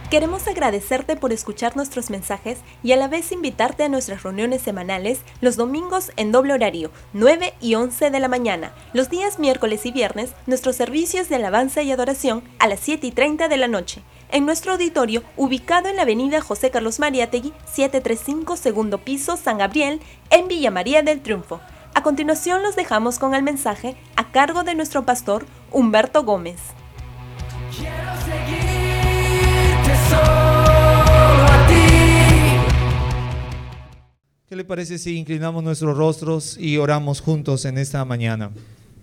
Queremos agradecerte por escuchar nuestros mensajes y a la vez invitarte a nuestras reuniones semanales los domingos en doble horario, 9 y 11 de la mañana. Los días miércoles y viernes, nuestros servicios de alabanza y adoración a las 7:30 de la noche. En nuestro auditorio, ubicado en la avenida José Carlos Mariátegui, 735, segundo piso, San Gabriel, en Villa María del Triunfo. A continuación los dejamos con el mensaje a cargo de nuestro pastor Humberto Gómez. Quiero seguirte solo a ti. ¿Qué le parece si inclinamos nuestros rostros y oramos juntos en esta mañana?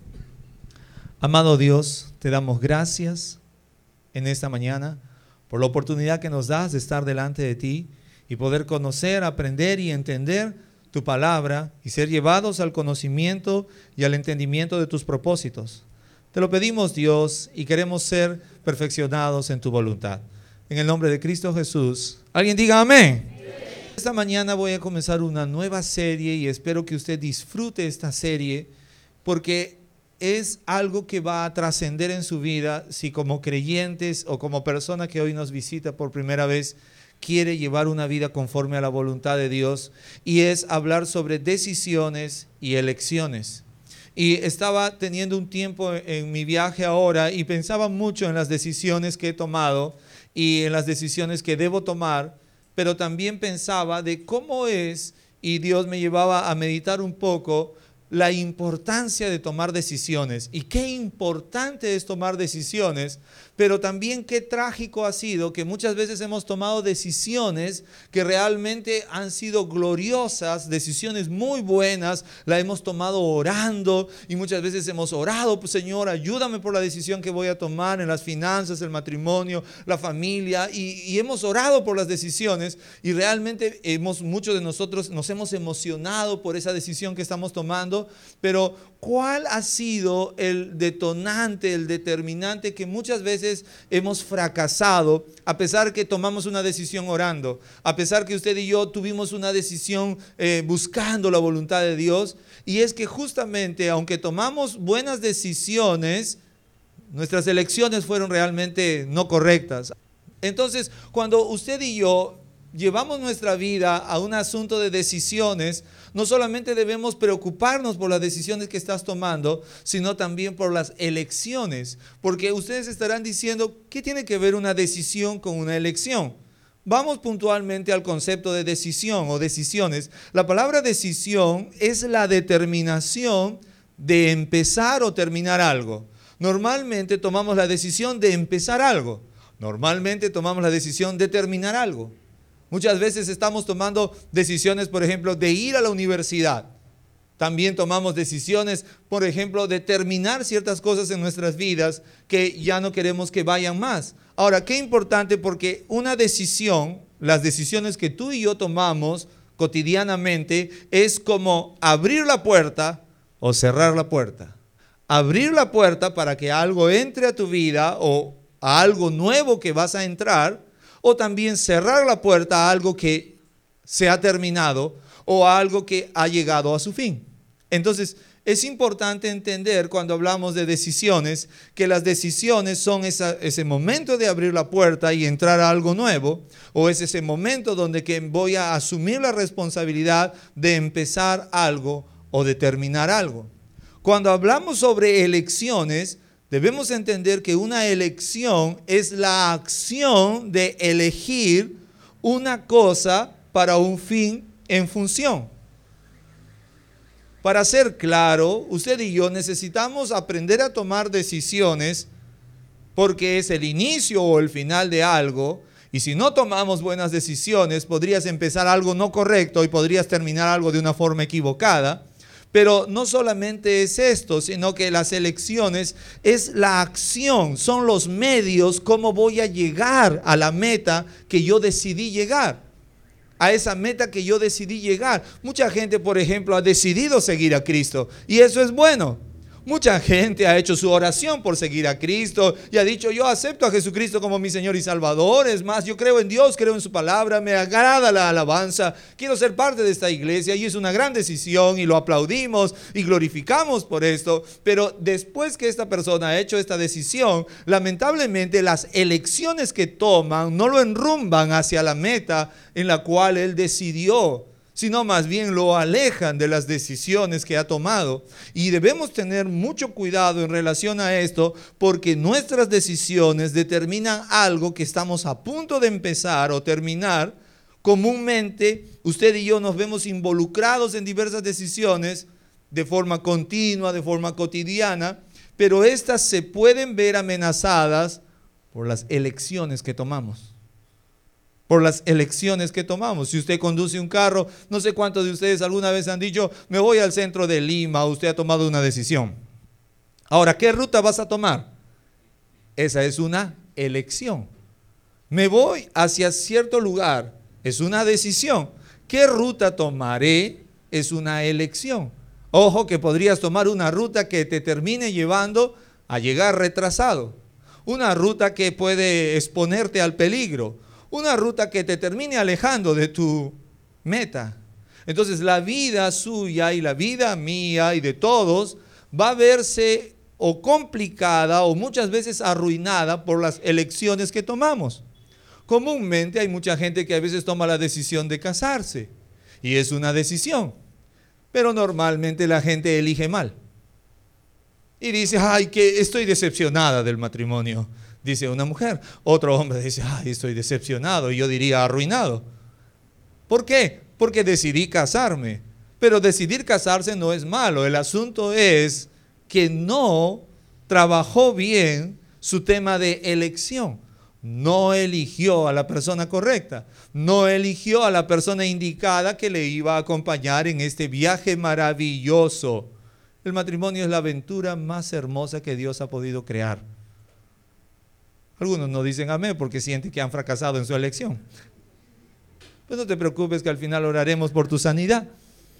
Amado Dios, te damos gracias en esta mañana por la oportunidad que nos das de estar delante de ti y poder conocer, aprender y entender tu palabra y ser llevados al conocimiento y al entendimiento de tus propósitos. Te lo pedimos, Dios, y queremos ser perfeccionados en tu voluntad. En el nombre de Cristo Jesús. ¿Alguien diga amén? Esta mañana voy a comenzar una nueva serie y espero que usted disfrute esta serie porque es algo que va a trascender en su vida si como creyentes o como persona que hoy nos visita por primera vez quiere llevar una vida conforme a la voluntad de Dios, y es hablar sobre decisiones y elecciones. Y estaba teniendo un tiempo en mi viaje ahora y pensaba mucho en las decisiones que he tomado y en las decisiones que debo tomar, pero también pensaba de cómo es, y Dios me llevaba a meditar un poco, la importancia de tomar decisiones y qué importante es tomar decisiones, pero también qué trágico ha sido que muchas veces hemos tomado decisiones que realmente han sido gloriosas, decisiones muy buenas, la hemos tomado orando y muchas veces hemos orado, pues, Señor, ayúdame por la decisión que voy a tomar en las finanzas, el matrimonio, la familia, y hemos orado por las decisiones y realmente muchos de nosotros nos hemos emocionado por esa decisión que estamos tomando. Pero ¿cuál ha sido el detonante, el determinante que muchas veces hemos fracasado a pesar que tomamos una decisión orando, a pesar que usted y yo tuvimos una decisión buscando la voluntad de Dios? Y es que justamente aunque tomamos buenas decisiones, nuestras elecciones fueron realmente no correctas. Entonces, cuando usted y yo llevamos nuestra vida a un asunto de decisiones, no solamente debemos preocuparnos por las decisiones que estás tomando, sino también por las elecciones. Porque ustedes estarán diciendo, ¿qué tiene que ver una decisión con una elección? Vamos puntualmente al concepto de decisión o decisiones. La palabra decisión es la determinación de empezar o terminar algo. Normalmente tomamos la decisión de empezar algo. Normalmente tomamos la decisión de terminar algo. Muchas veces estamos tomando decisiones, por ejemplo, de ir a la universidad. También tomamos decisiones, por ejemplo, de terminar ciertas cosas en nuestras vidas que ya no queremos que vayan más. Ahora, qué importante, porque una decisión, las decisiones que tú y yo tomamos cotidianamente, es como abrir la puerta o cerrar la puerta. Abrir la puerta para que algo entre a tu vida o a algo nuevo que vas a entrar, o también cerrar la puerta a algo que se ha terminado o a algo que ha llegado a su fin. Entonces, es importante entender cuando hablamos de decisiones que las decisiones son ese momento de abrir la puerta y entrar a algo nuevo, o es ese momento donde que voy a asumir la responsabilidad de empezar algo o de terminar algo. Cuando hablamos sobre elecciones, debemos entender que una elección es la acción de elegir una cosa para un fin en función. Para ser claro, usted y yo necesitamos aprender a tomar decisiones porque es el inicio o el final de algo, y si no tomamos buenas decisiones, podrías empezar algo no correcto y podrías terminar algo de una forma equivocada. Pero no solamente es esto, sino que las elecciones es la acción, son los medios, cómo voy a llegar a la meta que yo decidí llegar. A esa meta que yo decidí llegar. Mucha gente, por ejemplo, ha decidido seguir a Cristo y eso es bueno. Mucha gente ha hecho su oración por seguir a Cristo y ha dicho: yo acepto a Jesucristo como mi Señor y Salvador. Es más, yo creo en Dios, creo en su palabra, me agrada la alabanza, quiero ser parte de esta iglesia, y es una gran decisión y lo aplaudimos y glorificamos por esto. Pero después que esta persona ha hecho esta decisión, lamentablemente las elecciones que toman no lo enrumban hacia la meta en la cual él decidió, sino más bien lo alejan de las decisiones que ha tomado. Y debemos tener mucho cuidado en relación a esto, porque nuestras decisiones determinan algo que estamos a punto de empezar o terminar. Comúnmente, usted y yo nos vemos involucrados en diversas decisiones de forma continua, de forma cotidiana, pero estas se pueden ver amenazadas por las elecciones que tomamos. Por las elecciones que tomamos. Si usted conduce un carro, no sé cuántos de ustedes alguna vez han dicho: me voy al centro de Lima. Usted ha tomado una decisión. Ahora, ¿qué ruta vas a tomar? Esa es una elección. Me voy hacia cierto lugar, es una decisión. ¿Qué ruta tomaré? Es una elección. Ojo, que podrías tomar una ruta que te termine llevando a llegar retrasado. Una ruta que puede exponerte al peligro. Una ruta que te termine alejando de tu meta. Entonces la vida suya y la vida mía y de todos va a verse o complicada o muchas veces arruinada por las elecciones que tomamos. Comúnmente hay mucha gente que a veces toma la decisión de casarse, y es una decisión, pero normalmente la gente elige mal. Y dice: ay, que estoy decepcionada del matrimonio. Dice una mujer. Otro hombre dice: ay, estoy decepcionado. Y yo diría arruinado. ¿Por qué? Porque decidí casarme. Pero decidir casarse no es malo. El asunto es que no trabajó bien su tema de elección. No eligió a la persona correcta. No eligió a la persona indicada que le iba a acompañar en este viaje maravilloso. El matrimonio es la aventura más hermosa que Dios ha podido crear. Algunos no dicen amén porque sienten que han fracasado en su elección. Pues no te preocupes, que al final oraremos por tu sanidad.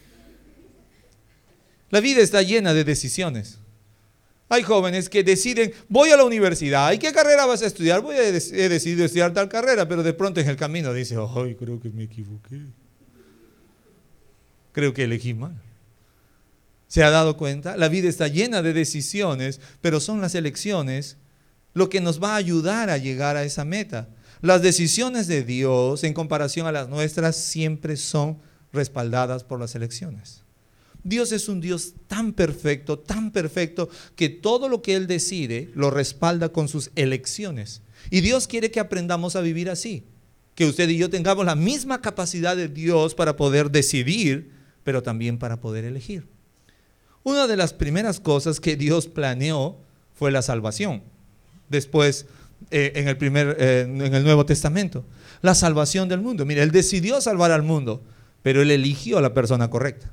La vida está llena de decisiones. Hay jóvenes que deciden: voy a la universidad. ¿Y qué carrera vas a estudiar? He decidido estudiar tal carrera, pero de pronto en el camino dice: ay, creo que me equivoqué. Creo que elegí mal. ¿Se ha dado cuenta? La vida está llena de decisiones, pero son las elecciones lo que nos va a ayudar a llegar a esa meta. Las decisiones de Dios, en comparación a las nuestras, siempre son respaldadas por las elecciones. Dios es un Dios tan perfecto, que todo lo que Él decide lo respalda con sus elecciones. Y Dios quiere que aprendamos a vivir así, que usted y yo tengamos la misma capacidad de Dios para poder decidir, pero también para poder elegir. Una de las primeras cosas que Dios planeó fue la salvación. Después, en el Nuevo Testamento, la salvación del mundo. Mira, Él decidió salvar al mundo, pero Él eligió a la persona correcta.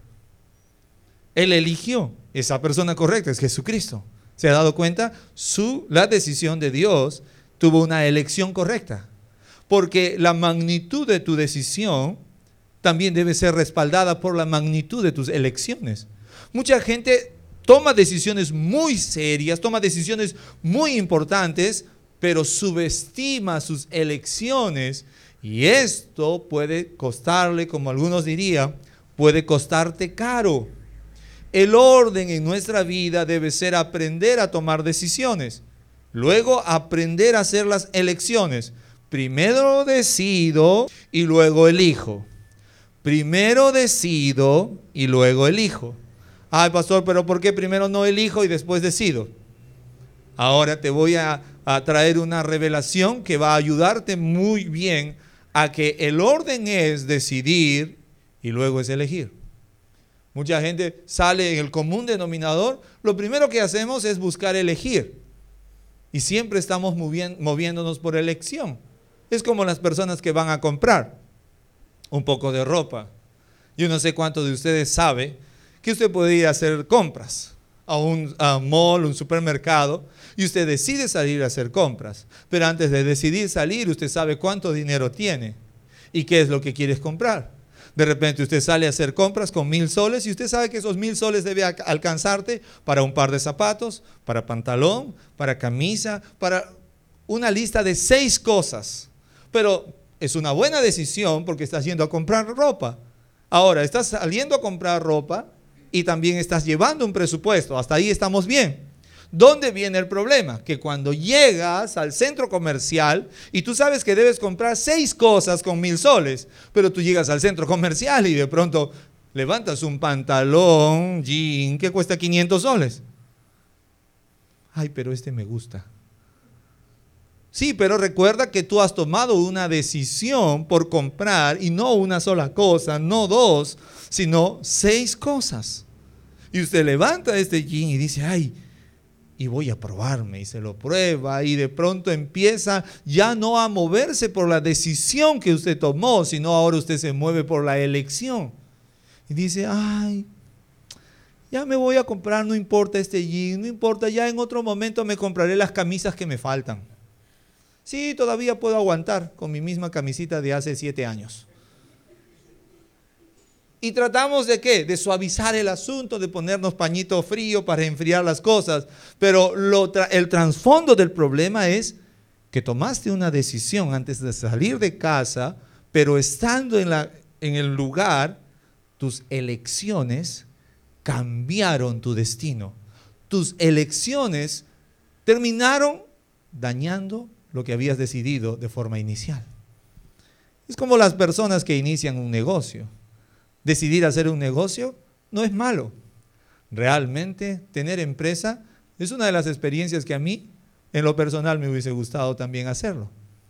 Él eligió esa persona correcta, es Jesucristo. ¿Se ha dado cuenta? La decisión de Dios tuvo una elección correcta, porque la magnitud de tu decisión también debe ser respaldada por la magnitud de tus elecciones. Mucha gente toma decisiones muy serias, toma decisiones muy importantes, pero subestima sus elecciones, y esto puede costarle, como algunos dirían, puede costarte caro. El orden en nuestra vida debe ser aprender a tomar decisiones, luego aprender a hacer las elecciones. Primero decido y luego elijo. Primero decido y luego elijo. Ay, pastor, pero ¿por qué primero no elijo y después decido? Ahora te voy a traer una revelación que va a ayudarte muy bien a que el orden es decidir y luego es elegir. Mucha gente sale en el común denominador. Lo primero que hacemos es buscar elegir. Y siempre estamos moviéndonos por elección. Es como las personas que van a comprar un poco de ropa. Yo no sé cuántos de ustedes sabe que usted puede ir a hacer compras a un mall, un supermercado, y usted decide salir a hacer compras. Pero antes de decidir salir, usted sabe cuánto dinero tiene y qué es lo que quieres comprar. De repente usted sale a hacer compras con 1,000 soles y usted sabe que esos 1,000 soles debe alcanzarte para un par de zapatos, para pantalón, para camisa, para una lista de 6 cosas. Pero es una buena decisión porque estás yendo a comprar ropa. Ahora, estás saliendo a comprar ropa y también estás llevando un presupuesto. Hasta ahí estamos bien. ¿Dónde viene el problema? Que cuando llegas al centro comercial y tú sabes que debes comprar 6 cosas con 1,000 soles, pero tú llegas al centro comercial y de pronto levantas un pantalón, jean, que cuesta 500 soles. Ay, pero este me gusta. Sí, pero recuerda que tú has tomado una decisión por comprar y no una sola cosa, no 2, sino 6 cosas. Y usted levanta este jean y dice, ay, y voy a probarme, y se lo prueba y de pronto empieza ya no a moverse por la decisión que usted tomó, sino ahora usted se mueve por la elección. Y dice, ay, ya me voy a comprar, no importa este jean, no importa, ya en otro momento me compraré las camisas que me faltan. Sí, todavía puedo aguantar con mi misma camisita de hace 7 años. Y tratamos de ¿qué? De suavizar el asunto, de ponernos pañito frío para enfriar las cosas. Pero el trasfondo del problema es que tomaste una decisión antes de salir de casa, pero estando en el lugar, tus elecciones cambiaron tu destino. Tus elecciones terminaron dañando lo que habías decidido de forma inicial. Es como las personas que inician un negocio. Decidir hacer un negocio no es malo. Realmente tener empresa es una de las experiencias que a mí, en lo personal, me hubiese gustado también hacerlo.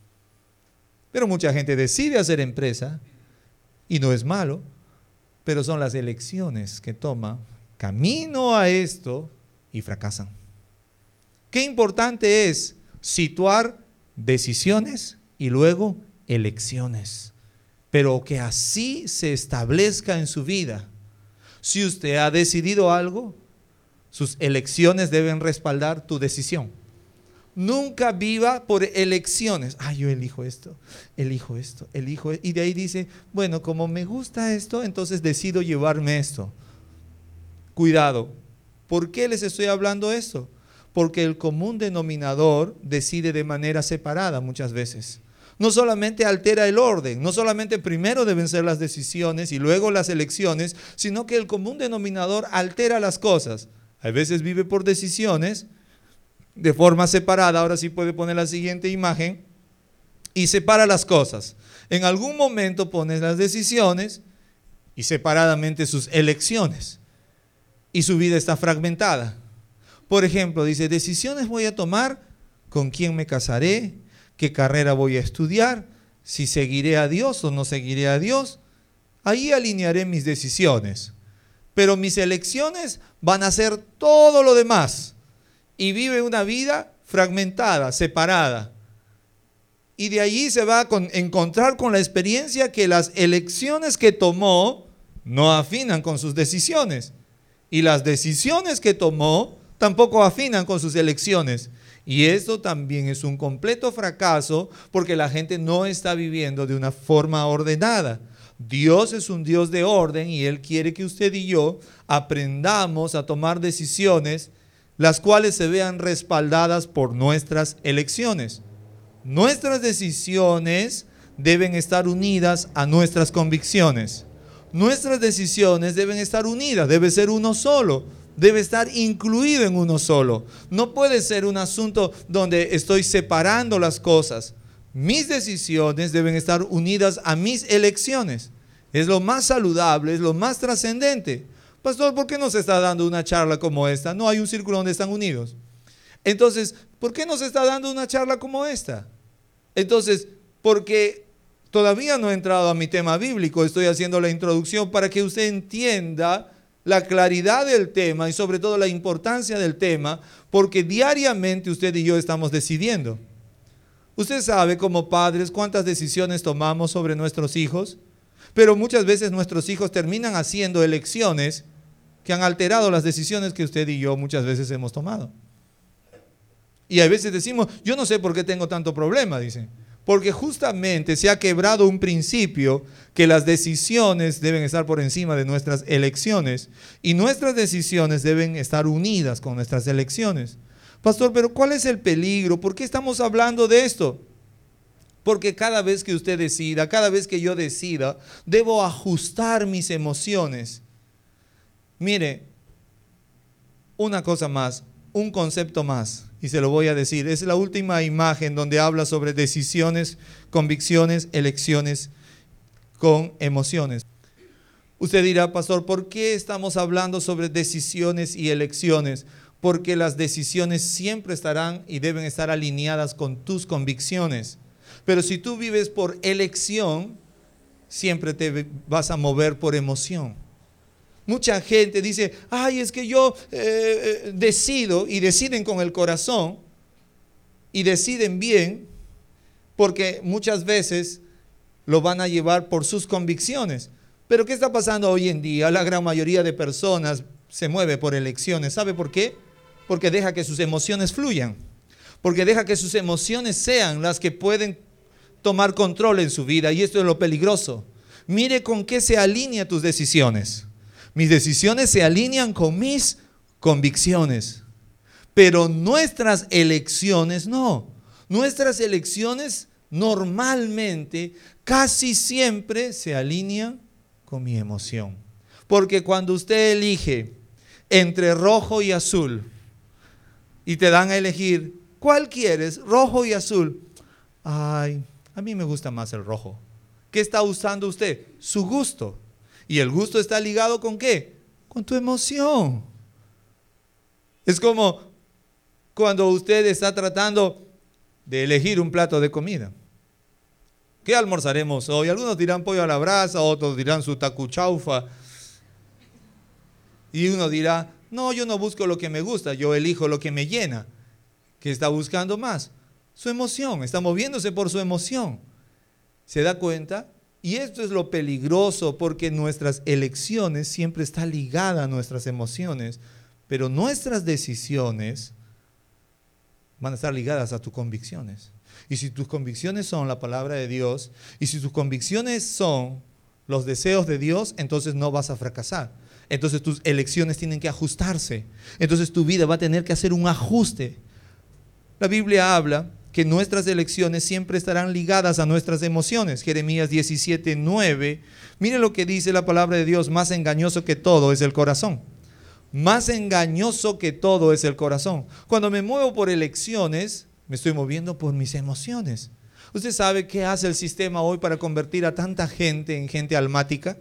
Pero mucha gente decide hacer empresa y no es malo, pero son las elecciones que toma camino a esto y fracasan. Qué importante es situar decisiones y luego elecciones. Pero que así se establezca en su vida. Si usted ha decidido algo, sus elecciones deben respaldar tu decisión. Nunca viva por elecciones. Yo elijo esto, elijo esto, elijo esto. Y de ahí dice, bueno, como me gusta esto, entonces decido llevarme esto. Cuidado. ¿Por qué les estoy hablando esto? Porque el común denominador decide de manera separada muchas veces. No solamente altera el orden, no solamente primero deben ser las decisiones y luego las elecciones, sino que el común denominador altera las cosas. A veces vive por decisiones de forma separada. Ahora sí puede poner la siguiente imagen y separa las cosas. En algún momento pone las decisiones y separadamente sus elecciones. Y su vida está fragmentada. Por ejemplo, dice, decisiones voy a tomar, con quién me casaré, qué carrera voy a estudiar, si seguiré a Dios o no seguiré a Dios. Ahí alinearé mis decisiones. Pero mis elecciones van a ser todo lo demás. Y vive una vida fragmentada, separada. Y de allí se va a encontrar con la experiencia que las elecciones que tomó no afinan con sus decisiones. Y las decisiones que tomó tampoco afinan con sus elecciones. Y esto también es un completo fracaso porque la gente no está viviendo de una forma ordenada. Dios es un Dios de orden y Él quiere que usted y yo aprendamos a tomar decisiones las cuales se vean respaldadas por nuestras elecciones. Nuestras decisiones deben estar unidas a nuestras convicciones. Nuestras decisiones deben estar unidas, debe ser uno solo. Debe estar incluido en uno solo. No puede ser un asunto donde estoy separando las cosas. Mis decisiones deben estar unidas a mis elecciones. Es lo más saludable, es lo más trascendente. Pastor, ¿por qué no se está dando una charla como esta? No hay un círculo donde están unidos. Entonces, ¿por qué no se está dando una charla como esta? Entonces, porque todavía no he entrado a mi tema bíblico. Estoy haciendo la introducción para que usted entienda la claridad del tema y sobre todo la importancia del tema, porque diariamente usted y yo estamos decidiendo. Usted sabe como padres cuántas decisiones tomamos sobre nuestros hijos, pero muchas veces nuestros hijos terminan haciendo elecciones que han alterado las decisiones que usted y yo muchas veces hemos tomado. Y a veces decimos, yo no sé por qué tengo tanto problema, dicen. Porque justamente se ha quebrado un principio que las decisiones deben estar por encima de nuestras elecciones y nuestras decisiones deben estar unidas con nuestras elecciones. Pastor, pero ¿cuál es el peligro? ¿Por qué estamos hablando de esto? Porque cada vez que usted decida, cada vez que yo decida, debo ajustar mis emociones. Mire, una cosa más, un concepto más, y se lo voy a decir. Es la última imagen donde habla sobre decisiones, convicciones, elecciones con emociones. Usted dirá, pastor, ¿por qué estamos hablando sobre decisiones y elecciones? Porque las decisiones siempre estarán y deben estar alineadas con tus convicciones. Pero si tú vives por elección, siempre te vas a mover por emoción. Mucha gente dice, ay, es que yo decido, y deciden con el corazón, y deciden bien, porque muchas veces lo van a llevar por sus convicciones. Pero ¿qué está pasando hoy en día? La gran mayoría de personas se mueve por elecciones. ¿Sabe por qué? Porque deja que sus emociones fluyan. Porque deja que sus emociones sean las que pueden tomar control en su vida. Y esto es lo peligroso. Mire con qué se alinean tus decisiones. Mis decisiones se alinean con mis convicciones. Pero nuestras elecciones no. Nuestras elecciones normalmente, casi siempre se alinean con mi emoción. Porque cuando usted elige entre rojo y azul y te dan a elegir, ¿cuál quieres? Rojo y azul. Ay, a mí me gusta más el rojo. ¿Qué está usando usted? Su gusto. ¿Y el gusto está ligado con qué? Con tu emoción. Es como cuando usted está tratando de elegir un plato de comida. ¿Qué almorzaremos hoy? Algunos dirán pollo a la brasa, otros dirán su tacuchaufa. Y uno dirá, no, yo no busco lo que me gusta, yo elijo lo que me llena. ¿Qué está buscando más? Su emoción, está moviéndose por su emoción. ¿Se da cuenta? Y esto es lo peligroso, porque nuestras elecciones siempre están ligadas a nuestras emociones, pero nuestras decisiones van a estar ligadas a tus convicciones. Y si tus convicciones son la palabra de Dios, y si tus convicciones son los deseos de Dios, entonces no vas a fracasar. Entonces tus elecciones tienen que ajustarse. Entonces tu vida va a tener que hacer un ajuste. La Biblia habla que nuestras elecciones siempre estarán ligadas a nuestras emociones. Jeremías 17:9. Mire lo que dice la palabra de Dios: más engañoso que todo es el corazón. Más engañoso que todo es el corazón. Cuando me muevo por elecciones, me estoy moviendo por mis emociones. ¿Usted sabe qué hace el sistema hoy para convertir a tanta gente en gente almática?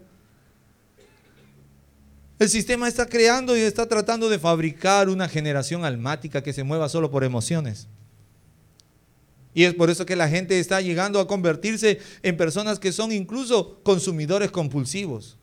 El sistema está creando y está tratando de fabricar una generación almática que se mueva solo por emociones. Y es por eso que la gente está llegando a convertirse en personas que son incluso consumidores compulsivos.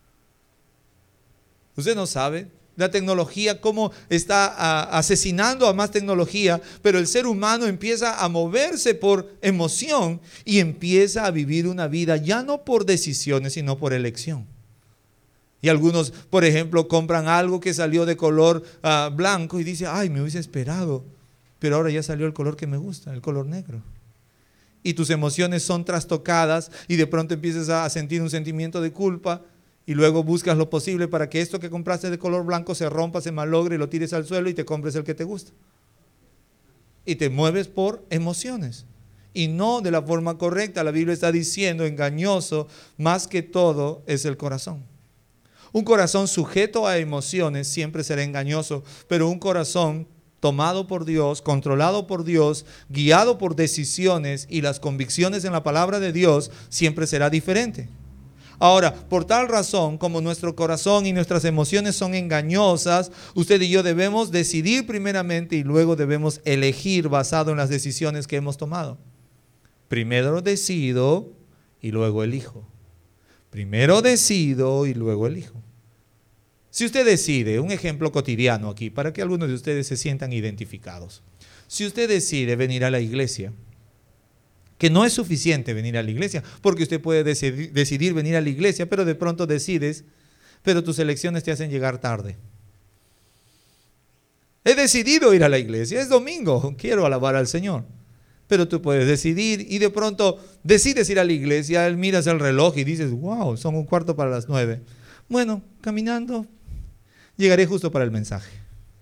Usted no sabe la tecnología, cómo está asesinando a más tecnología, pero el ser humano empieza a moverse por emoción y empieza a vivir una vida ya no por decisiones, sino por elección. Y algunos, por ejemplo, compran algo que salió de color blanco y dicen, ay, me hubiese esperado, pero ahora ya salió el color que me gusta, el color negro. Y tus emociones son trastocadas y de pronto empiezas a sentir un sentimiento de culpa y luego buscas lo posible para que esto que compraste de color blanco se rompa, se malogre y lo tires al suelo y te compres el que te gusta. Y te mueves por emociones y no de la forma correcta. La Biblia está diciendo, engañoso más que todo es el corazón. Un corazón sujeto a emociones siempre será engañoso, pero un corazón tomado por Dios, controlado por Dios, guiado por decisiones y las convicciones en la palabra de Dios, siempre será diferente. Ahora, por tal razón, como nuestro corazón y nuestras emociones son engañosas, usted y yo debemos decidir primeramente y luego debemos elegir basado en las decisiones que hemos tomado. Primero decido y luego elijo. Primero decido y luego elijo. Si usted decide, un ejemplo cotidiano aquí, para que algunos de ustedes se sientan identificados. Si usted decide venir a la iglesia, que no es suficiente venir a la iglesia, porque usted puede decidir venir a la iglesia, pero de pronto decides, pero tus elecciones te hacen llegar tarde. He decidido ir a la iglesia, es domingo, quiero alabar al Señor. Pero tú puedes decidir y de pronto decides ir a la iglesia, miras el reloj y dices, wow, son 8:45. Bueno, caminando, llegaré justo para el mensaje.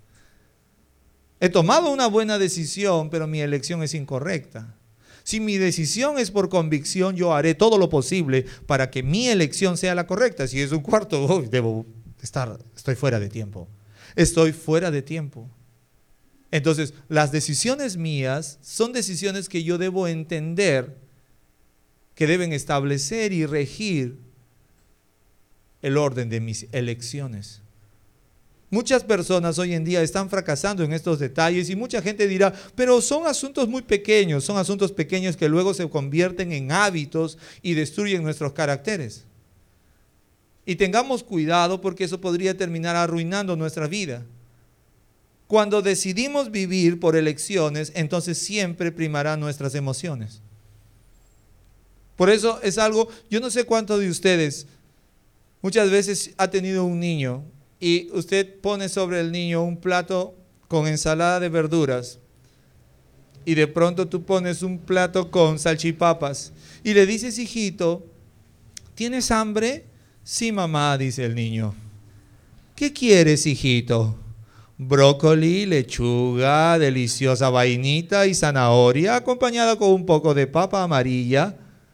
He tomado una buena decisión, pero mi elección es incorrecta. Si mi decisión es por convicción, yo haré todo lo posible para que mi elección sea la correcta. Si es 1:15, estoy fuera de tiempo. Estoy fuera de tiempo. Entonces, las decisiones mías son decisiones que yo debo entender que deben establecer y regir el orden de mis elecciones. Muchas personas hoy en día están fracasando en estos detalles y mucha gente dirá, pero son asuntos muy pequeños, son asuntos pequeños que luego se convierten en hábitos y destruyen nuestros caracteres. Y tengamos cuidado porque eso podría terminar arruinando nuestra vida. Cuando decidimos vivir por elecciones, entonces siempre primarán nuestras emociones. Por eso es algo, yo no sé cuántos de ustedes muchas veces ha tenido un niño y usted pone sobre el niño un plato con ensalada de verduras y de pronto tú pones un plato con salchipapas y le dices, hijito, ¿tienes hambre? Sí, mamá, dice el niño. ¿Qué quieres, hijito? Brócoli, lechuga, deliciosa vainita y zanahoria acompañada con un poco de papa amarilla.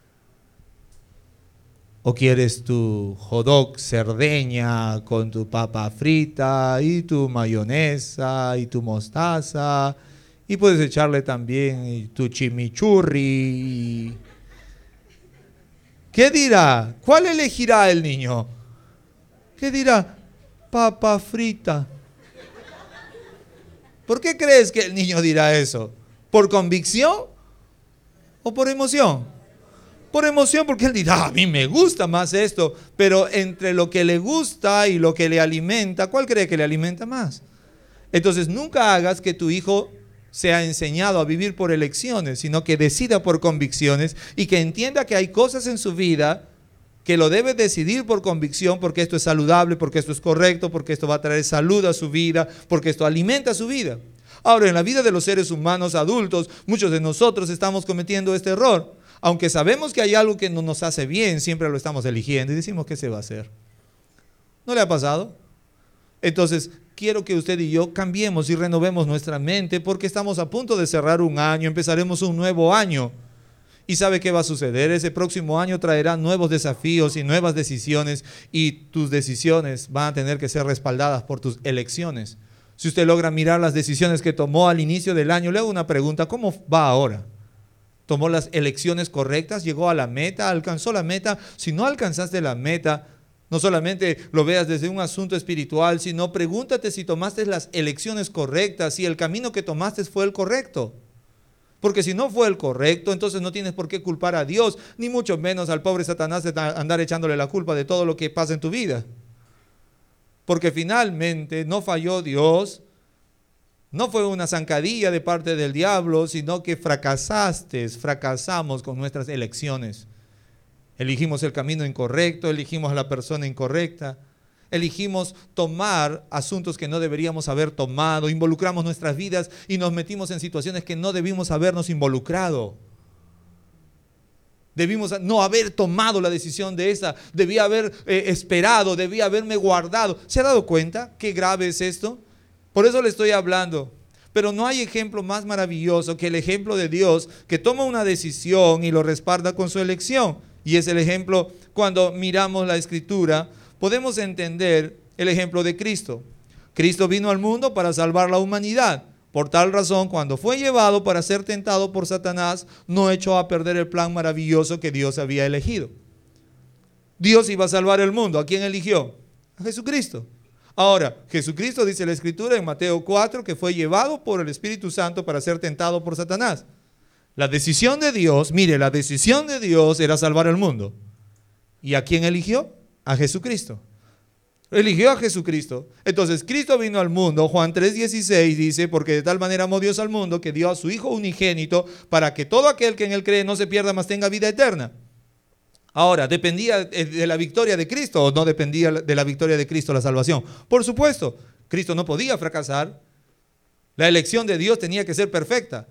¿O quieres tu hot dog cerdeña con tu papa frita y tu mayonesa y tu mostaza? Y puedes echarle también tu chimichurri. ¿Qué dirá? ¿Cuál elegirá el niño? ¿Qué dirá? Papa frita. ¿Por qué crees que el niño dirá eso? ¿Por convicción o por emoción? Por emoción, porque él dirá, a mí me gusta más esto, pero entre lo que le gusta y lo que le alimenta, ¿cuál cree que le alimenta más? Entonces nunca hagas que tu hijo sea enseñado a vivir por elecciones, sino que decida por convicciones y que entienda que hay cosas en su vida que lo debe decidir por convicción, porque esto es saludable, porque esto es correcto, porque esto va a traer salud a su vida, porque esto alimenta su vida. Ahora, en la vida de los seres humanos adultos, muchos de nosotros estamos cometiendo este error. Aunque sabemos que hay algo que no nos hace bien, siempre lo estamos eligiendo y decimos, ¿qué se va a hacer? ¿No le ha pasado? Entonces, quiero que usted y yo cambiemos y renovemos nuestra mente porque estamos a punto de cerrar un año, empezaremos un nuevo año. ¿Y sabe qué va a suceder? Ese próximo año traerá nuevos desafíos y nuevas decisiones y tus decisiones van a tener que ser respaldadas por tus elecciones. Si usted logra mirar las decisiones que tomó al inicio del año, le hago una pregunta, ¿cómo va ahora? ¿Tomó las elecciones correctas? ¿Llegó a la meta? ¿Alcanzó la meta? Si no alcanzaste la meta, no solamente lo veas desde un asunto espiritual, sino pregúntate si tomaste las elecciones correctas, si el camino que tomaste fue el correcto. Porque si no fue el correcto, entonces no tienes por qué culpar a Dios, ni mucho menos al pobre Satanás de andar echándole la culpa de todo lo que pasa en tu vida. Porque finalmente no falló Dios, no fue una zancadilla de parte del diablo, sino que fracasamos con nuestras elecciones. Elegimos el camino incorrecto, elegimos a la persona incorrecta, elegimos tomar asuntos que no deberíamos haber tomado, involucramos nuestras vidas y nos metimos en situaciones que no debimos habernos involucrado. Debimos no haber tomado la decisión de esa, debía haber esperado, debía haberme guardado. ¿Se ha dado cuenta qué grave es esto? Por eso le estoy hablando. Pero no hay ejemplo más maravilloso que el ejemplo de Dios que toma una decisión y lo respalda con su elección. Y es el ejemplo, cuando miramos la Escritura, podemos entender el ejemplo de Cristo. Cristo vino al mundo para salvar la humanidad. Por tal razón, cuando fue llevado para ser tentado por Satanás, no echó a perder el plan maravilloso que Dios había elegido. Dios iba a salvar el mundo. ¿A quién eligió? A Jesucristo. Ahora, Jesucristo, dice la Escritura en Mateo 4, que fue llevado por el Espíritu Santo para ser tentado por Satanás. La decisión de Dios, mire, la decisión de Dios era salvar el mundo. ¿Y a quién eligió? A Jesucristo. Eligió a Jesucristo. Entonces, Cristo vino al mundo, Juan 3:16 dice, porque de tal manera amó Dios al mundo que dio a su Hijo unigénito para que todo aquel que en él cree no se pierda, mas tenga vida eterna. Ahora, ¿dependía de la victoria de Cristo o no dependía de la victoria de Cristo la salvación? Por supuesto, Cristo no podía fracasar. La elección de Dios tenía que ser perfecta.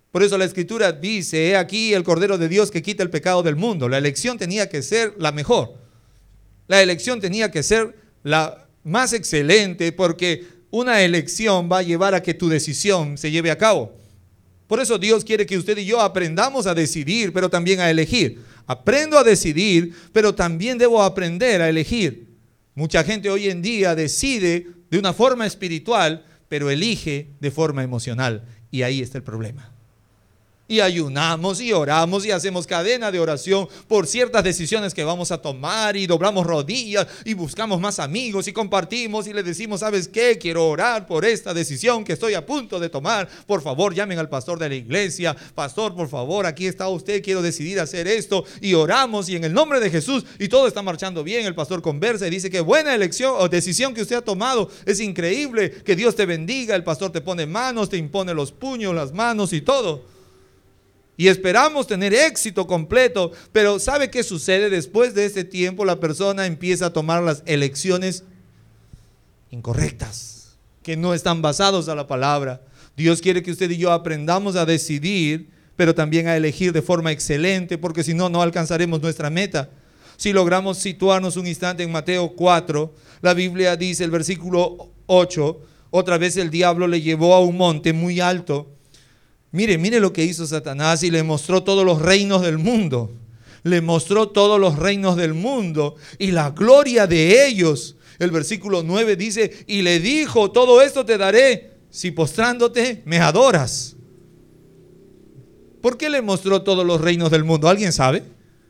Por eso la Escritura dice: he aquí el Cordero de Dios que quita el pecado del mundo. La elección tenía que ser la mejor. La elección tenía que ser la más excelente, porque una elección va a llevar a que tu decisión se lleve a cabo. Por eso Dios quiere que usted y yo aprendamos a decidir, pero también a elegir. Aprendo a decidir, pero también debo aprender a elegir. Mucha gente hoy en día decide de una forma espiritual, pero elige de forma emocional. Y ahí está el problema. Y ayunamos y oramos y hacemos cadena de oración por ciertas decisiones que vamos a tomar, y doblamos rodillas y buscamos más amigos y compartimos y le decimos: ¿sabes qué? Quiero orar por esta decisión que estoy a punto de tomar. Por favor, llamen al pastor de la iglesia. Pastor, por favor, aquí está usted, quiero decidir hacer esto. Y oramos, y en el nombre de Jesús, y todo está marchando bien. El pastor conversa y dice: qué buena elección o decisión que usted ha tomado. Es increíble, que Dios te bendiga. El pastor te pone manos, te impone los puños, las manos y todo. Y esperamos tener éxito completo, pero ¿sabe qué sucede? Después de este tiempo la persona empieza a tomar las elecciones incorrectas, que no están basadas a la palabra. Dios quiere que usted y yo aprendamos a decidir, pero también a elegir de forma excelente, porque si no, no alcanzaremos nuestra meta. Si logramos situarnos un instante en Mateo 4, la Biblia dice, el versículo 8, otra vez el diablo le llevó a un monte muy alto. Mire lo que hizo Satanás, y le mostró todos los reinos del mundo. Le mostró todos los reinos del mundo y la gloria de ellos. El versículo 9 dice: y le dijo: todo esto te daré si postrándote me adoras. ¿Por qué le mostró todos los reinos del mundo? ¿Alguien sabe?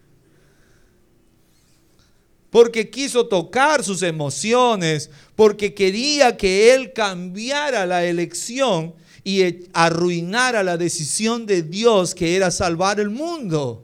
Porque quiso tocar sus emociones, porque quería que él cambiara la elección y arruinara la decisión de Dios, que era salvar el mundo.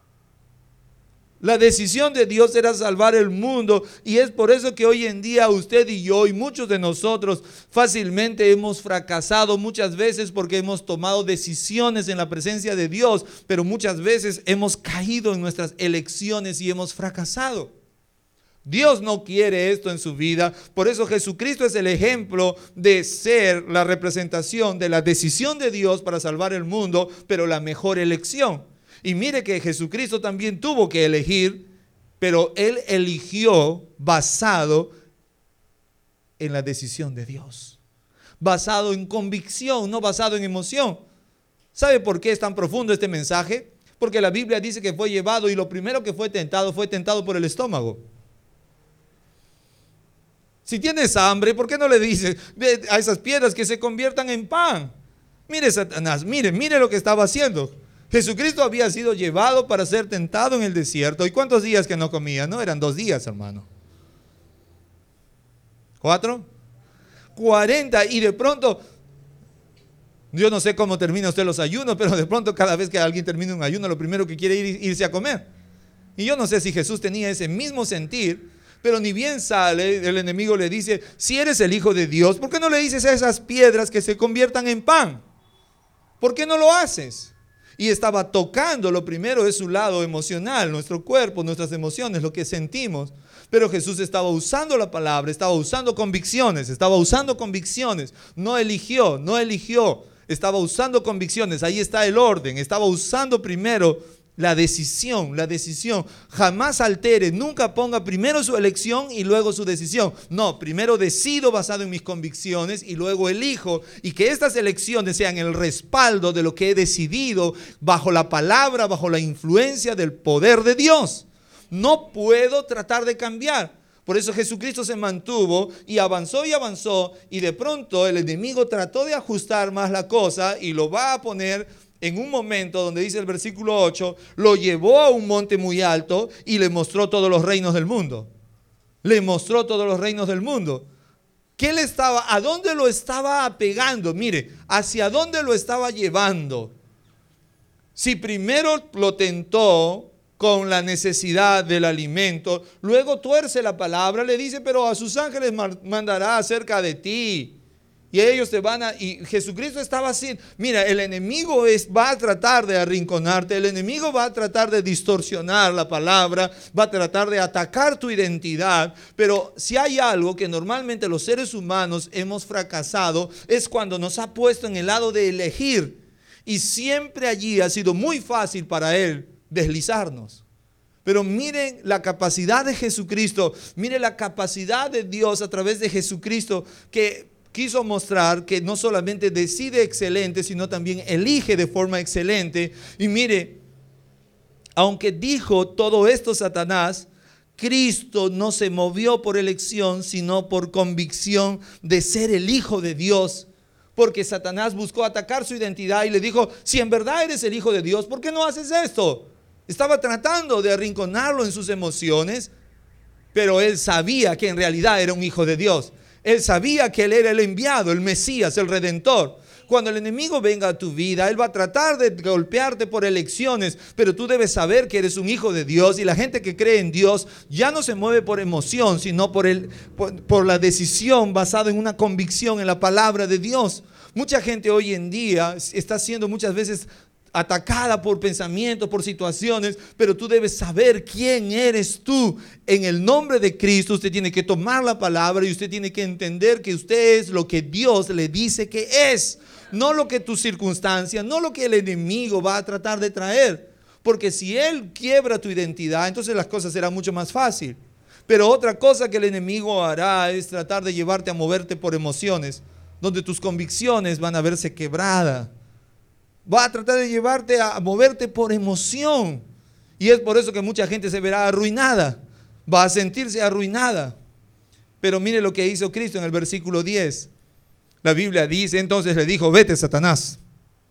La decisión de Dios era salvar el mundo, y es por eso que hoy en día usted y yo y muchos de nosotros fácilmente hemos fracasado muchas veces, porque hemos tomado decisiones en la presencia de Dios, pero muchas veces hemos caído en nuestras elecciones y hemos fracasado. Dios no quiere esto en su vida. Por eso Jesucristo es el ejemplo de ser la representación de la decisión de Dios para salvar el mundo, pero la mejor elección. Y mire que Jesucristo también tuvo que elegir, pero Él eligió basado en la decisión de Dios, basado en convicción, no basado en emoción. ¿Sabe por qué es tan profundo este mensaje? Porque la Biblia dice que fue llevado, y lo primero que fue tentado por el estómago. Si tienes hambre, ¿por qué no le dices a esas piedras que se conviertan en pan? Mire Satanás, mire lo que estaba haciendo. Jesucristo había sido llevado para ser tentado en el desierto. ¿Y cuántos días que no comía? No, eran 2 días, hermano. 4, 40. Y de pronto, yo no sé cómo termina usted los ayunos, pero de pronto cada vez que alguien termina un ayuno, lo primero que quiere es irse a comer. Y yo no sé si Jesús tenía ese mismo sentir. Pero ni bien sale, el enemigo le dice: si eres el Hijo de Dios, ¿por qué no le dices a esas piedras que se conviertan en pan? ¿Por qué no lo haces? Y estaba tocando, lo primero es su lado emocional, nuestro cuerpo, nuestras emociones, lo que sentimos. Pero Jesús estaba usando la palabra, estaba usando convicciones. No eligió, estaba usando convicciones. Ahí está el orden, estaba usando primero la decisión. Jamás altere, nunca ponga primero su elección y luego su decisión. No, primero decido basado en mis convicciones y luego elijo, y que estas elecciones sean el respaldo de lo que he decidido bajo la palabra, bajo la influencia del poder de Dios. No puedo tratar de cambiar. Por eso Jesucristo se mantuvo y avanzó, y de pronto el enemigo trató de ajustar más la cosa y lo va a poner en un momento donde dice el versículo 8, lo llevó a un monte muy alto y le mostró todos los reinos del mundo. ¿A dónde lo estaba apegando? Mire, ¿hacia dónde lo estaba llevando? Si primero lo tentó con la necesidad del alimento, luego tuerce la palabra, le dice: pero a sus ángeles mandará acerca de ti. Y ellos y Jesucristo estaba así. Mira, el enemigo va a tratar de arrinconarte, el enemigo va a tratar de distorsionar la palabra, va a tratar de atacar tu identidad. Pero si hay algo que normalmente los seres humanos hemos fracasado, es cuando nos ha puesto en el lado de elegir. Y siempre allí ha sido muy fácil para él deslizarnos. Pero miren la capacidad de Jesucristo, miren la capacidad de Dios a través de Jesucristo, que quiso mostrar que no solamente decide excelente, sino también elige de forma excelente. Y mire, aunque dijo todo esto Satanás, Cristo no se movió por elección, sino por convicción de ser el Hijo de Dios. Porque Satanás buscó atacar su identidad y le dijo, si en verdad eres el Hijo de Dios, ¿por qué no haces esto? Estaba tratando de arrinconarlo en sus emociones, pero él sabía que en realidad era un hijo de Dios. Él sabía que él era el enviado, el Mesías, el Redentor. Cuando el enemigo venga a tu vida, él va a tratar de golpearte por elecciones, pero tú debes saber que eres un hijo de Dios, y la gente que cree en Dios ya no se mueve por emoción, sino por la decisión basada en una convicción en la palabra de Dios. Mucha gente hoy en día está siendo muchas veces atacada por pensamientos, por situaciones, pero tú debes saber quién eres tú. En el nombre de Cristo usted tiene que tomar la palabra y usted tiene que entender que usted es lo que Dios le dice que es, no lo que tu circunstancia, no lo que el enemigo va a tratar de traer, porque si él quiebra tu identidad, entonces las cosas serán mucho más fácil. Pero otra cosa que el enemigo hará es tratar de llevarte a moverte por emociones, donde tus convicciones van a verse quebradas. Va a tratar de llevarte a moverte por emoción. Y es por eso que mucha gente se verá arruinada. Va a sentirse arruinada. Pero mire lo que hizo Cristo en el versículo 10. La Biblia dice, entonces le dijo, vete, Satanás.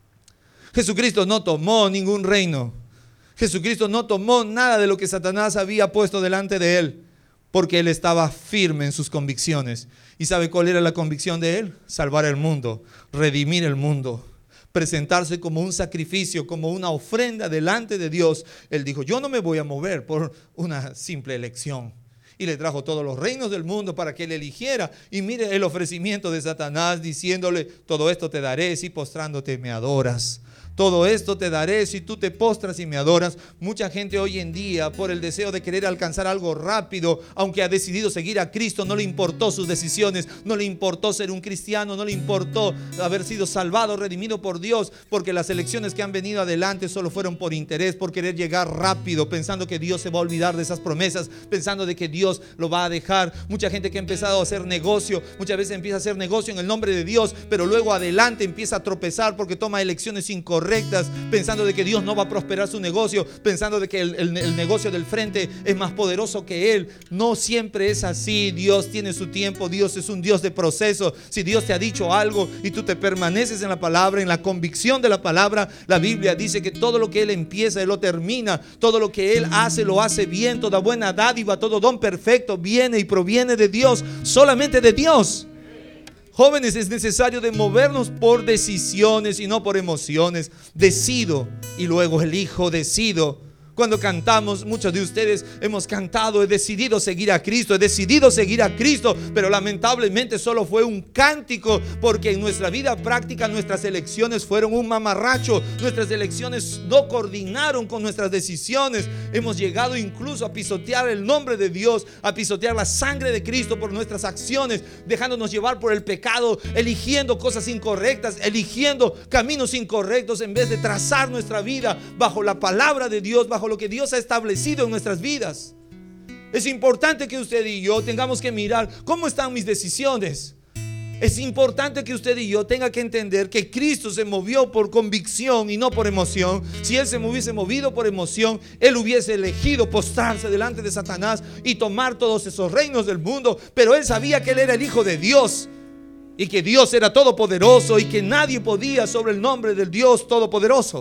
Jesucristo no tomó ningún reino. Jesucristo no tomó nada de lo que Satanás había puesto delante de él, porque él estaba firme en sus convicciones. ¿Y sabe cuál era la convicción de él? Salvar el mundo, redimir el mundo, presentarse como un sacrificio, como una ofrenda delante de Dios. Él dijo, yo no me voy a mover por una simple elección. Y le trajo todos los reinos del mundo para que él eligiera. Y mire el ofrecimiento de Satanás diciéndole, todo esto te daré si postrándote me adoras. Todo esto te daré si tú te postras y me adoras. Mucha gente hoy en día, por el deseo de querer alcanzar algo rápido, aunque ha decidido seguir a Cristo, no le importó sus decisiones, no le importó ser un cristiano, no le importó haber sido salvado, redimido por Dios, porque las elecciones que han venido adelante solo fueron por interés, por querer llegar rápido, pensando que Dios se va a olvidar de esas promesas, pensando de que Dios lo va a dejar. Mucha gente que ha empezado a hacer negocio, muchas veces empieza a hacer negocio en el nombre de Dios, pero luego adelante empieza a tropezar porque toma elecciones incorrectas, pensando de que Dios no va a prosperar su negocio, pensando de que el negocio del frente es más poderoso que él. No siempre es así. Dios tiene su tiempo. Dios es un Dios de proceso. Si Dios te ha dicho algo y tú te permaneces en la palabra, en la convicción de la palabra, la Biblia dice que todo lo que él empieza, él lo termina. Todo lo que él hace, lo hace bien. Toda buena dádiva, todo don perfecto viene y proviene de Dios, solamente de Dios. Jóvenes, es necesario de movernos por decisiones y no por emociones. Decido y luego elijo, decido. Cuando cantamos, muchos de ustedes hemos cantado, he decidido seguir a Cristo, he decidido seguir a Cristo, pero lamentablemente solo fue un cántico, porque en nuestra vida práctica nuestras elecciones fueron un mamarracho. Nuestras elecciones no coordinaron con nuestras decisiones. Hemos llegado incluso a pisotear el nombre de Dios, a pisotear la sangre de Cristo por nuestras acciones, dejándonos llevar por el pecado, eligiendo cosas incorrectas, eligiendo caminos incorrectos, en vez de trazar nuestra vida bajo la palabra de Dios, bajo lo que Dios ha establecido en nuestras vidas. Es importante que usted y yo tengamos que mirar cómo están mis decisiones. Es importante que usted y yo tenga que entender que Cristo se movió por convicción y no por emoción. Si Él se hubiese movido por emoción, Él hubiese elegido postrarse delante de Satanás y tomar todos esos reinos del mundo. Pero Él sabía que Él era el Hijo de Dios y que Dios era todopoderoso y que nadie podía sobre el nombre del Dios todopoderoso.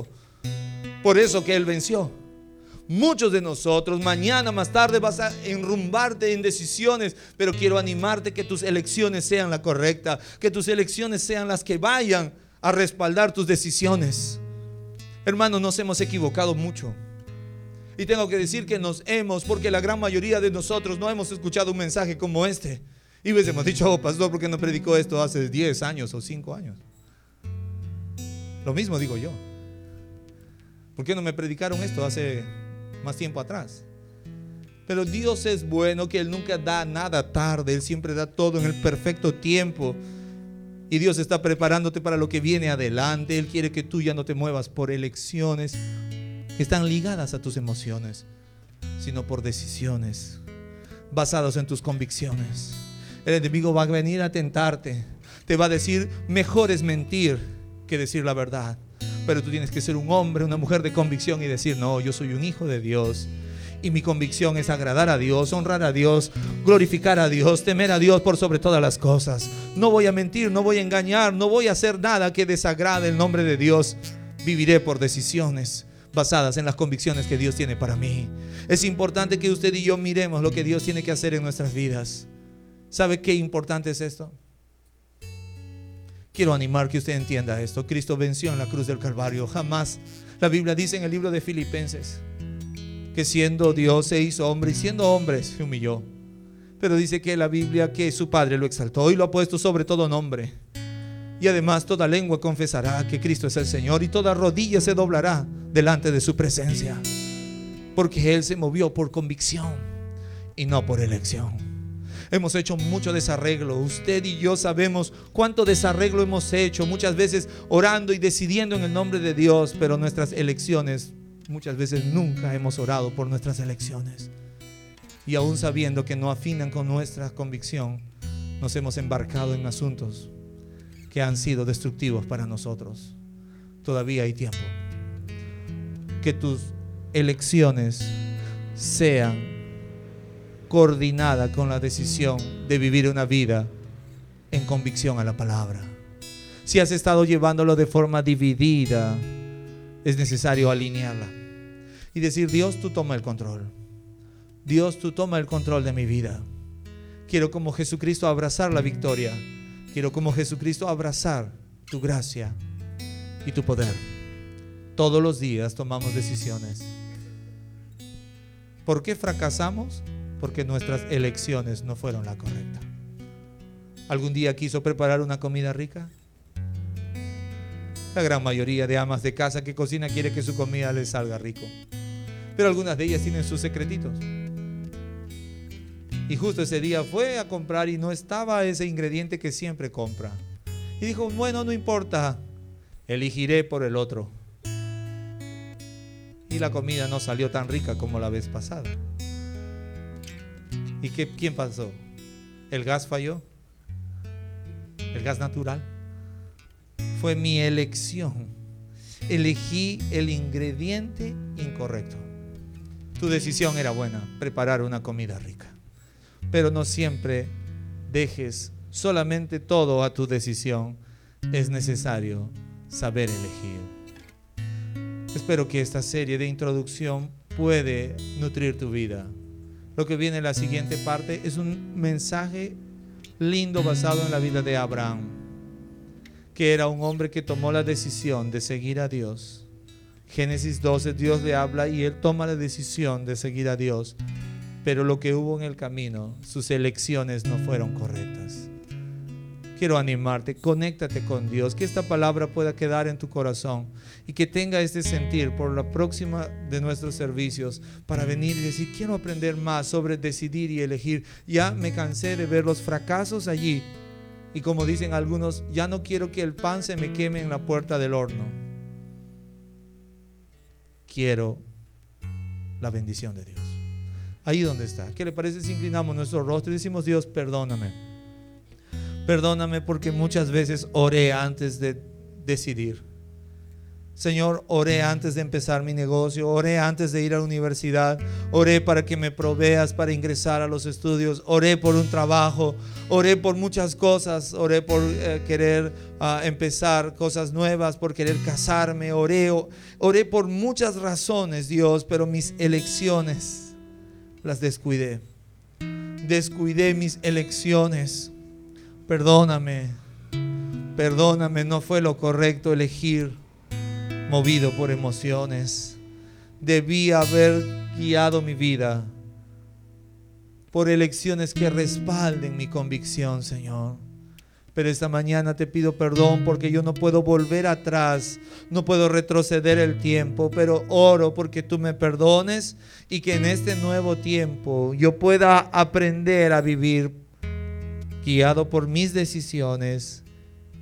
Por eso que Él venció. Muchos de nosotros mañana más tarde vas a enrumbarte en decisiones, pero quiero animarte que tus elecciones sean la correcta, que tus elecciones sean las que vayan a respaldar tus decisiones. Hermanos, nos hemos equivocado mucho. Y tengo que decir que porque la gran mayoría de nosotros no hemos escuchado un mensaje como este. Y hubiésemos dicho, oh pastor, ¿por qué no predicó esto hace 10 años o 5 años? Lo mismo digo yo. ¿Por qué no me predicaron esto hace más tiempo atrás? Pero Dios es bueno, que Él nunca da nada tarde. Él siempre da todo en el perfecto tiempo. Y Dios está preparándote para lo que viene adelante. Él quiere que tú ya no te muevas por elecciones que están ligadas a tus emociones, sino por decisiones basadas en tus convicciones. El enemigo va a venir a tentarte. Te va a decir, mejor es mentir que decir la verdad. Pero tú tienes que ser un hombre, una mujer de convicción y decir, no, yo soy un hijo de Dios. Y mi convicción es agradar a Dios, honrar a Dios, glorificar a Dios, temer a Dios por sobre todas las cosas. No voy a mentir, no voy a engañar, no voy a hacer nada que desagrade el nombre de Dios. Viviré por decisiones basadas en las convicciones que Dios tiene para mí. Es importante que usted y yo miremos lo que Dios tiene que hacer en nuestras vidas. ¿Sabe qué importante es esto? Quiero animar que usted entienda esto. Cristo venció en la cruz del Calvario. Jamás, la Biblia dice en el libro de Filipenses, que siendo Dios se hizo hombre y siendo hombre se humilló. Pero dice que la Biblia que su Padre lo exaltó y lo ha puesto sobre todo nombre. Y además toda lengua confesará que Cristo es el Señor y toda rodilla se doblará delante de su presencia. Porque Él se movió por convicción y no por elección. Hemos hecho mucho desarreglo. Usted y yo sabemos cuánto desarreglo hemos hecho. Muchas veces orando y decidiendo en el nombre de Dios, pero nuestras elecciones, muchas veces nunca hemos orado por nuestras elecciones. Y aún sabiendo que no afinan con nuestra convicción, nos hemos embarcado en asuntos que han sido destructivos para nosotros. Todavía hay tiempo. Que tus elecciones sean coordinadas con la decisión de vivir una vida en convicción a la palabra. Si has estado llevándolo de forma dividida, es necesario alinearla y decir, Dios, tú toma el control. Dios, tú toma el control de mi vida. Quiero como Jesucristo abrazar la victoria. Quiero como Jesucristo abrazar tu gracia y tu poder. Todos los días tomamos decisiones. ¿Por qué fracasamos? Porque nuestras elecciones no fueron la correcta. ¿Algún día quiso preparar una comida rica? La gran mayoría de amas de casa que cocina quiere que su comida les salga rico. Pero algunas de ellas tienen sus secretitos. Y justo ese día fue a comprar y no estaba ese ingrediente que siempre compra. Y dijo, bueno, no importa, elegiré por el otro. Y la comida no salió tan rica como la vez pasada. ¿Y quién pasó? ¿El gas falló? ¿El gas natural? Fue mi elección. Elegí el ingrediente incorrecto. Tu decisión era buena, preparar una comida rica. Pero no siempre dejes solamente todo a tu decisión. Es necesario saber elegir. Espero que esta serie de introducción puede nutrir tu vida. Lo que viene en la siguiente parte es un mensaje lindo basado en la vida de Abraham, que era un hombre que tomó la decisión de seguir a Dios. Génesis 12, Dios le habla y él toma la decisión de seguir a Dios. Pero lo que hubo en el camino, sus elecciones no fueron correctas. Quiero animarte, conéctate con Dios, que esta palabra pueda quedar en tu corazón y que tenga este sentir por la próxima de nuestros servicios para venir y decir, quiero aprender más sobre decidir y elegir. Ya me cansé de ver los fracasos allí y como dicen algunos, ya no quiero que el pan se me queme en la puerta del horno. Quiero la bendición de Dios. Ahí donde está. ¿Qué le parece si inclinamos nuestro rostro y decimos, Dios, perdóname? Perdóname porque muchas veces oré antes de decidir. Señor, oré antes de empezar mi negocio, oré antes de ir a la universidad, oré para que me proveas para ingresar a los estudios, oré por un trabajo, oré por muchas cosas, oré por querer empezar cosas nuevas, por querer casarme, oré por muchas razones, Dios, pero mis elecciones las descuidé. Descuidé mis elecciones. Perdóname, no fue lo correcto elegir movido por emociones. Debí haber guiado mi vida por elecciones que respalden mi convicción, Señor. Pero esta mañana te pido perdón porque yo no puedo volver atrás, no puedo retroceder el tiempo, pero oro porque tú me perdones y que en este nuevo tiempo yo pueda aprender a vivir guiado por mis decisiones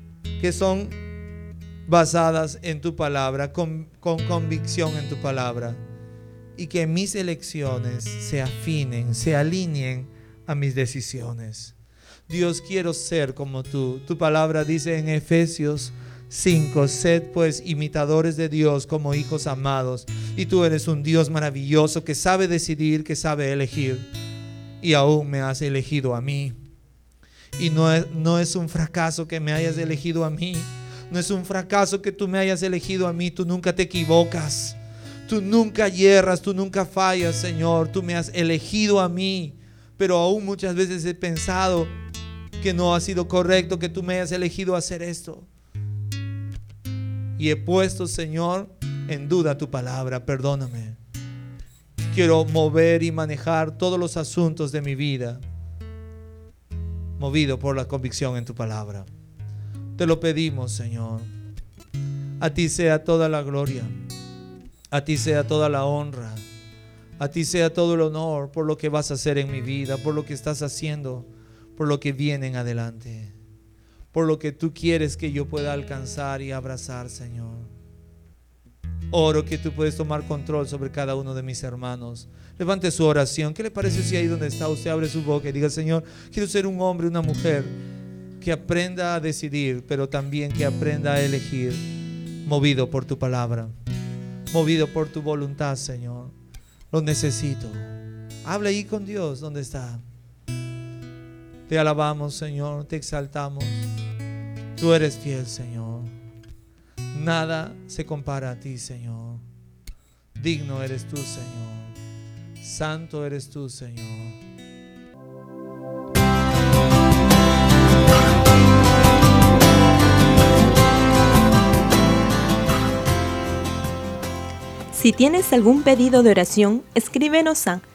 que son basadas en tu palabra, con convicción en tu palabra, y que mis elecciones se afinen, se alineen a mis decisiones. Dios, quiero ser como tú. Tu palabra dice en Efesios 5: sed pues imitadores de Dios como hijos amados. Y tú eres un Dios maravilloso que sabe decidir, que sabe elegir, y aún me has elegido a mí. Y no es un fracaso que me hayas elegido a mí. No es un fracaso que tú me hayas elegido a mí. Tú nunca te equivocas, tú nunca hierras, tú nunca fallas, Señor. Tú me has elegido a mí, pero aún muchas veces he pensado que no ha sido correcto que tú me hayas elegido a hacer esto. Y he puesto, Señor, en duda tu palabra. Perdóname. Quiero mover y manejar todos los asuntos de mi vida movido por la convicción en tu palabra. Te lo pedimos, Señor. A ti sea toda la gloria, a ti sea toda la honra, a ti sea todo el honor por lo que vas a hacer en mi vida, por lo que estás haciendo, por lo que viene en adelante, por lo que tú quieres que yo pueda alcanzar y abrazar, Señor. Oro que tú puedes tomar control sobre cada uno de mis hermanos. Levante su oración. ¿Qué le parece si ahí donde está usted abre su boca y diga: Señor, quiero ser un hombre, una mujer que aprenda a decidir, pero también que aprenda a elegir, movido por tu palabra, movido por tu voluntad, Señor? Lo necesito. Habla ahí con Dios donde está. Te alabamos, Señor, te exaltamos. Tú eres fiel, Señor. Nada se compara a ti, Señor. Digno eres tú, Señor. Santo eres tú, Señor. Si tienes algún pedido de oración, escríbenos a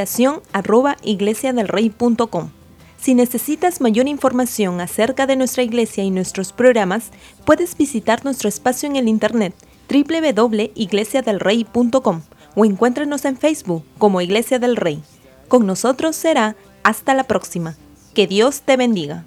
oracion@iglesiadelrey.com. Si necesitas mayor información acerca de nuestra iglesia y nuestros programas, puedes visitar nuestro espacio en el internet www.iglesiadelrey.com o encuéntranos en Facebook como Iglesia del Rey. Con nosotros será hasta la próxima. Que Dios te bendiga.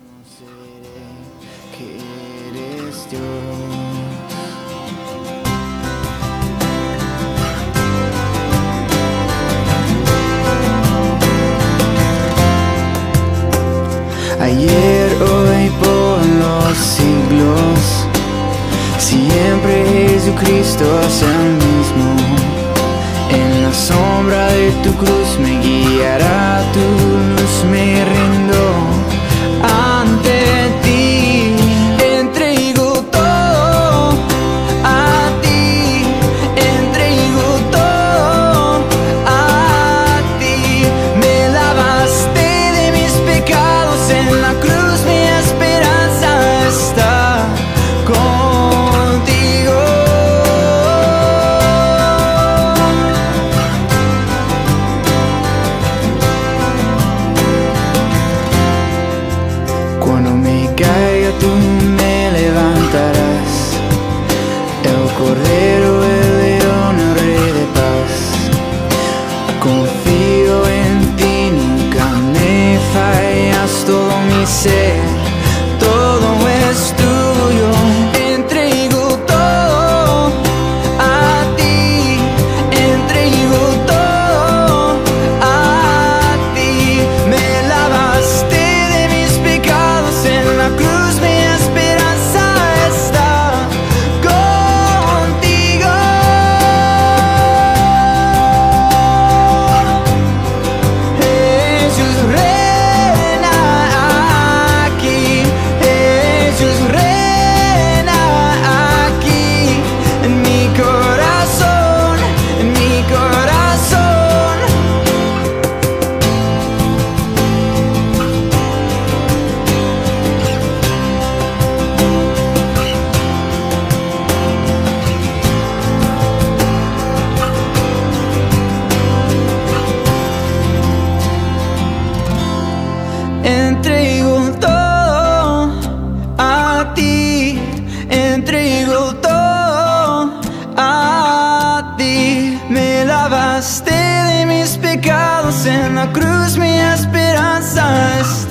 Ayer, hoy, por los siglos, siempre Jesucristo es el mismo. En la sombra de tu cruz me guiará tu luz, me rindo ante ti. Entrego todo a ti, entrego todo a ti. Me lavaste de mis pecados en la cruz, mi esperanza está contigo. Cuando me caiga tú me levantarás, el Cordero, el León, el Rey de paz. Confío en ti, nunca me fallas, todo mi ser, todo es tuyo. Entrego todo a ti, entrego todo a ti. Me lavaste de mis pecados en la cruz, mi esperanza está contigo. Jesús reina aquí, Jesús reina aquí, en mi corazón, en mi corazón. Entrego todo a ti, entrego todo a ti. Me lavaste de mis pecados en la cruz, mi esperanza es